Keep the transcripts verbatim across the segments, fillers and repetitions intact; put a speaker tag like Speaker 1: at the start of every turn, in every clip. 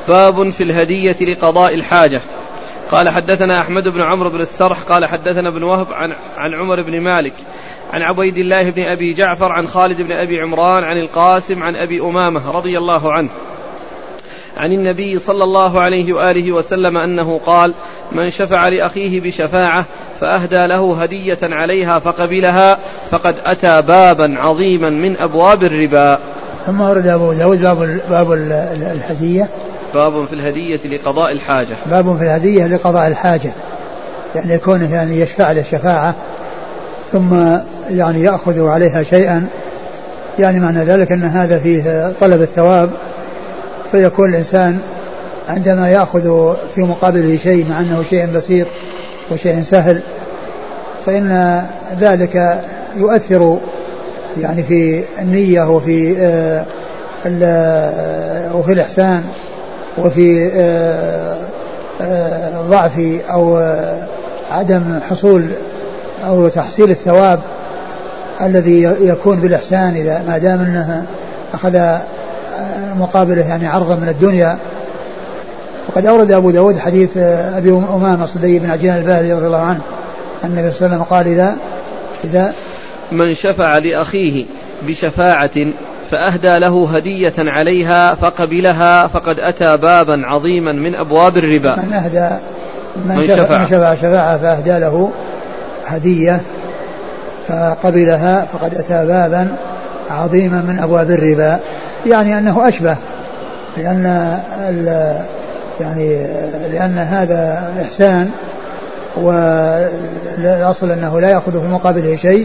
Speaker 1: باب في الهدية لقضاء الحاجة. قال حدثنا أحمد بن عمرو بن السرح قال حدثنا ابن وهب عن, عن عمر بن مالك عن عبيد الله بن أبي جعفر عن خالد بن أبي عمران عن القاسم عن أبي أمامة رضي الله عنه عن النبي صلى الله عليه وآله وسلم أنه قال: من شفع لأخيه بشفاعة فأهدى له هدية عليها فقبلها فقد أتى بابا عظيما من أبواب الربا.
Speaker 2: ثم ورد أبو داود باب, باب الهدية،
Speaker 1: باب في الهدية لقضاء الحاجة.
Speaker 2: باب في الهدية لقضاء الحاجة، يعني يكون يعني يشفع له شفاعة ثم يعني يأخذ عليها شيئا، يعني معنى ذلك أن هذا فيه طلب الثواب، فيكون الإنسان عندما يأخذ في مقابله شيء مع أنه شيء بسيط وشيء سهل فإن ذلك يؤثر يعني في النية وفي آه وفي الإحسان وفي آه آه ضعف أو آه عدم حصول أو تحصيل الثواب الذي يكون بالإحسان إذا ما دام أنه أخذ مقابله يعني عرضا من الدنيا. وقد أورد أبو داود حديث أبي أمامة صدي بن عجلان الباهلي رضي الله عنه أن النبي صلى الله عليه وسلم قال: إذا إذا
Speaker 1: من شفع لأخيه بشفاعة فأهدى له هدية عليها فقبلها فقد أتى بابا عظيما من أبواب الربا.
Speaker 2: من أهدى من, من شفع, شفع, شفع شفاعة فأهدى له هدية فقبلها فقد أتى بابا عظيما من أبواب الربا، يعني أنه أشبه، لأن يعني لأن هذا إحسان، والأصل أنه لا يأخذ في مقابله شيء،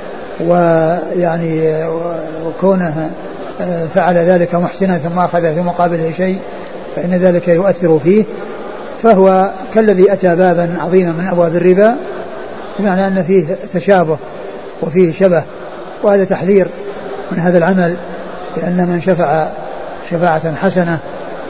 Speaker 2: ويعني وكونه فعل ذلك محسنا ثم أخذ في مقابله شيء فإن ذلك يؤثر فيه، فهو كالذي أتى بابا عظيما من أبواب الربا، بمعنى أن فيه تشابه وفيه شبه، وهذا تحذير من هذا العمل، لأن من شفع شفاعة حسنة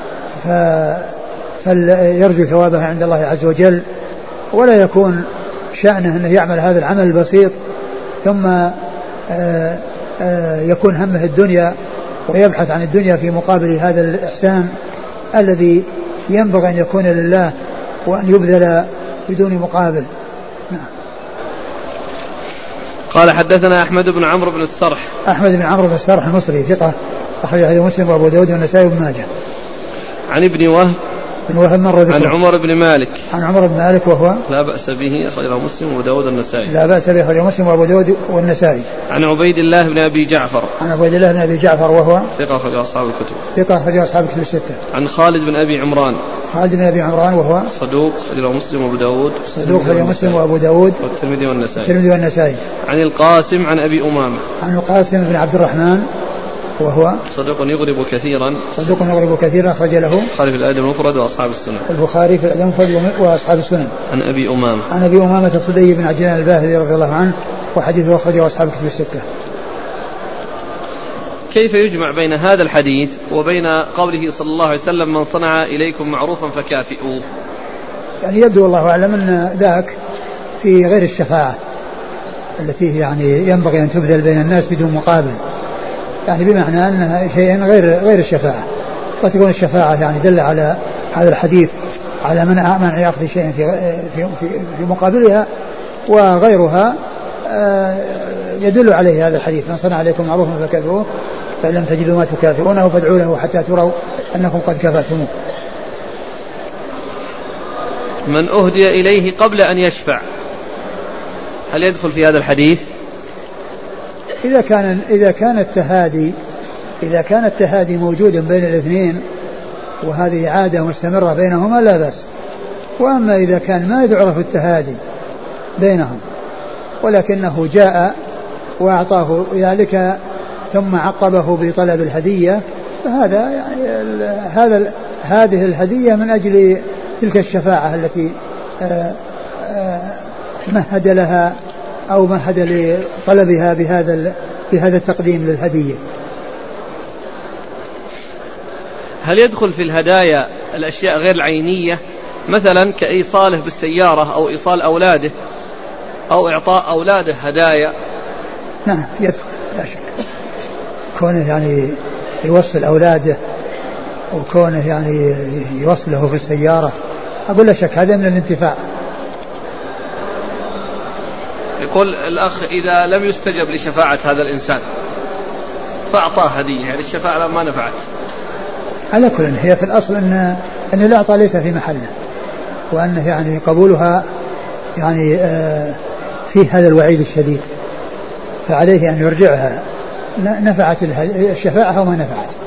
Speaker 2: فليرجو ثوابها عند الله عز وجل، ولا يكون شأنه أنه يعمل هذا العمل البسيط ثم آآ آآ يكون همه الدنيا ويبحث عن الدنيا في مقابل هذا الإحسان الذي ينبغي أن يكون لله وأن يبذل بدون مقابل. نعم.
Speaker 1: قال حدثنا أحمد بن عمرو بن السرح.
Speaker 2: أحمد بن عمرو بن السرح المصري ثقة أخرج حديث مسلم وأبو داود والنسائي وابن ماجه.
Speaker 1: عن ابن وهب
Speaker 2: بن وهب مرة ذكر.
Speaker 1: عن عمر بن مالك.
Speaker 2: عن عمر بن مالك وهو
Speaker 1: لا بأس به أخرجه مسلم وأبو داود والنسائي.
Speaker 2: لا بأس به أخرجه مسلم وأبو داود والنسائي.
Speaker 1: عن عبيد الله بن أبي جعفر.
Speaker 2: عن عبيد الله بن أبي جعفر وهو
Speaker 1: ثقة أخرجه أصحاب الكتب.
Speaker 2: ثقة أخرجه أصحاب الكتب الستة.
Speaker 1: عن خالد بن أبي عمران.
Speaker 2: خالد بن أبي عمران وهو
Speaker 1: صدوق أخرجه مسلم وأبو داود.
Speaker 2: صدوق أخرجه مسلم وأبو داود
Speaker 1: والترمذي والنسائي.
Speaker 2: والترمذي والنسائي.
Speaker 1: عن القاسم عن أبي أمامة.
Speaker 2: عن القاسم بن عبد الرحمن وهو
Speaker 1: صدوق يغرب كثيرا.
Speaker 2: صدوق يغرب كثيرا أخرج له
Speaker 1: البخاري في الأدب المفرد وأصحاب السنن.
Speaker 2: البخاري في الأدب المفرد وأصحاب السنن.
Speaker 1: عن أبي أمامة.
Speaker 2: عن أبي أمامة صدي بن عجلان الباهلي رضي الله عنه وحديثه أخرجه أصحاب الكتب الستة.
Speaker 1: كيف يجمع بين هذا الحديث وبين قوله صلى الله عليه وسلم: من صنع إليكم معروفا فكافئوه؟
Speaker 2: يعني يبدو والله أعلم أن ذاك في غير الشفاعة التي يعني ينبغي أن تبذل بين الناس بدون مقابل، يعني بمعنى أنها شيء غير غير الشفاعة، وتكون الشفاعة يعني دل على هذا الحديث على منع منع يأخذ شيء في في في, في مقابلها، وغيرها يدل عليه هذا الحديث: من صنع عليكم معروفا فكافئوه فإن لم تجدوا ما تكافئونه فادعوا له حتى تروا أنكم قد كافأتموه.
Speaker 1: من أهدي إليه قبل أن يشفع هل يدخل في هذا الحديث؟
Speaker 2: إذا كان إذا كان التهادي إذا كان التهادي موجودا بين الاثنين وهذه عادة مستمرة بينهما لا بأس، وأما إذا كان ما يعرف التهادي بينهم ولكنه جاء وأعطاه ذلك ثم عقبه بطلب الهدية فهذا يعني هذا هذه الهدية من أجل تلك الشفاعة التي آآ آآ مهد لها أو مهد لطلبها بهذا بهذا التقديم للهدية.
Speaker 1: هل يدخل في الهدايا الأشياء غير العينية مثلا كإيصاله بالسيارة أو إيصال أولاده أو إعطاء أولاده هدايا؟
Speaker 2: نعم يدخل لا شك، كونه يعني يوصل أولاده وكونه يعني يوصله في السيارة، أقول لا شك هذا من الانتفاع.
Speaker 1: يقول الأخ إذا لم يستجب لشفاعة هذا الإنسان فأعطاه هدية، يعني الشفاعة ما نفعت.
Speaker 2: على كل هي في الأصل أن أن الإعطاء ليس في محله، وأنه يعني قبولها يعني آه في هذا الوعيد الشديد، فعليه أن يرجعها نفعت الشفاعة أو ما نفعت.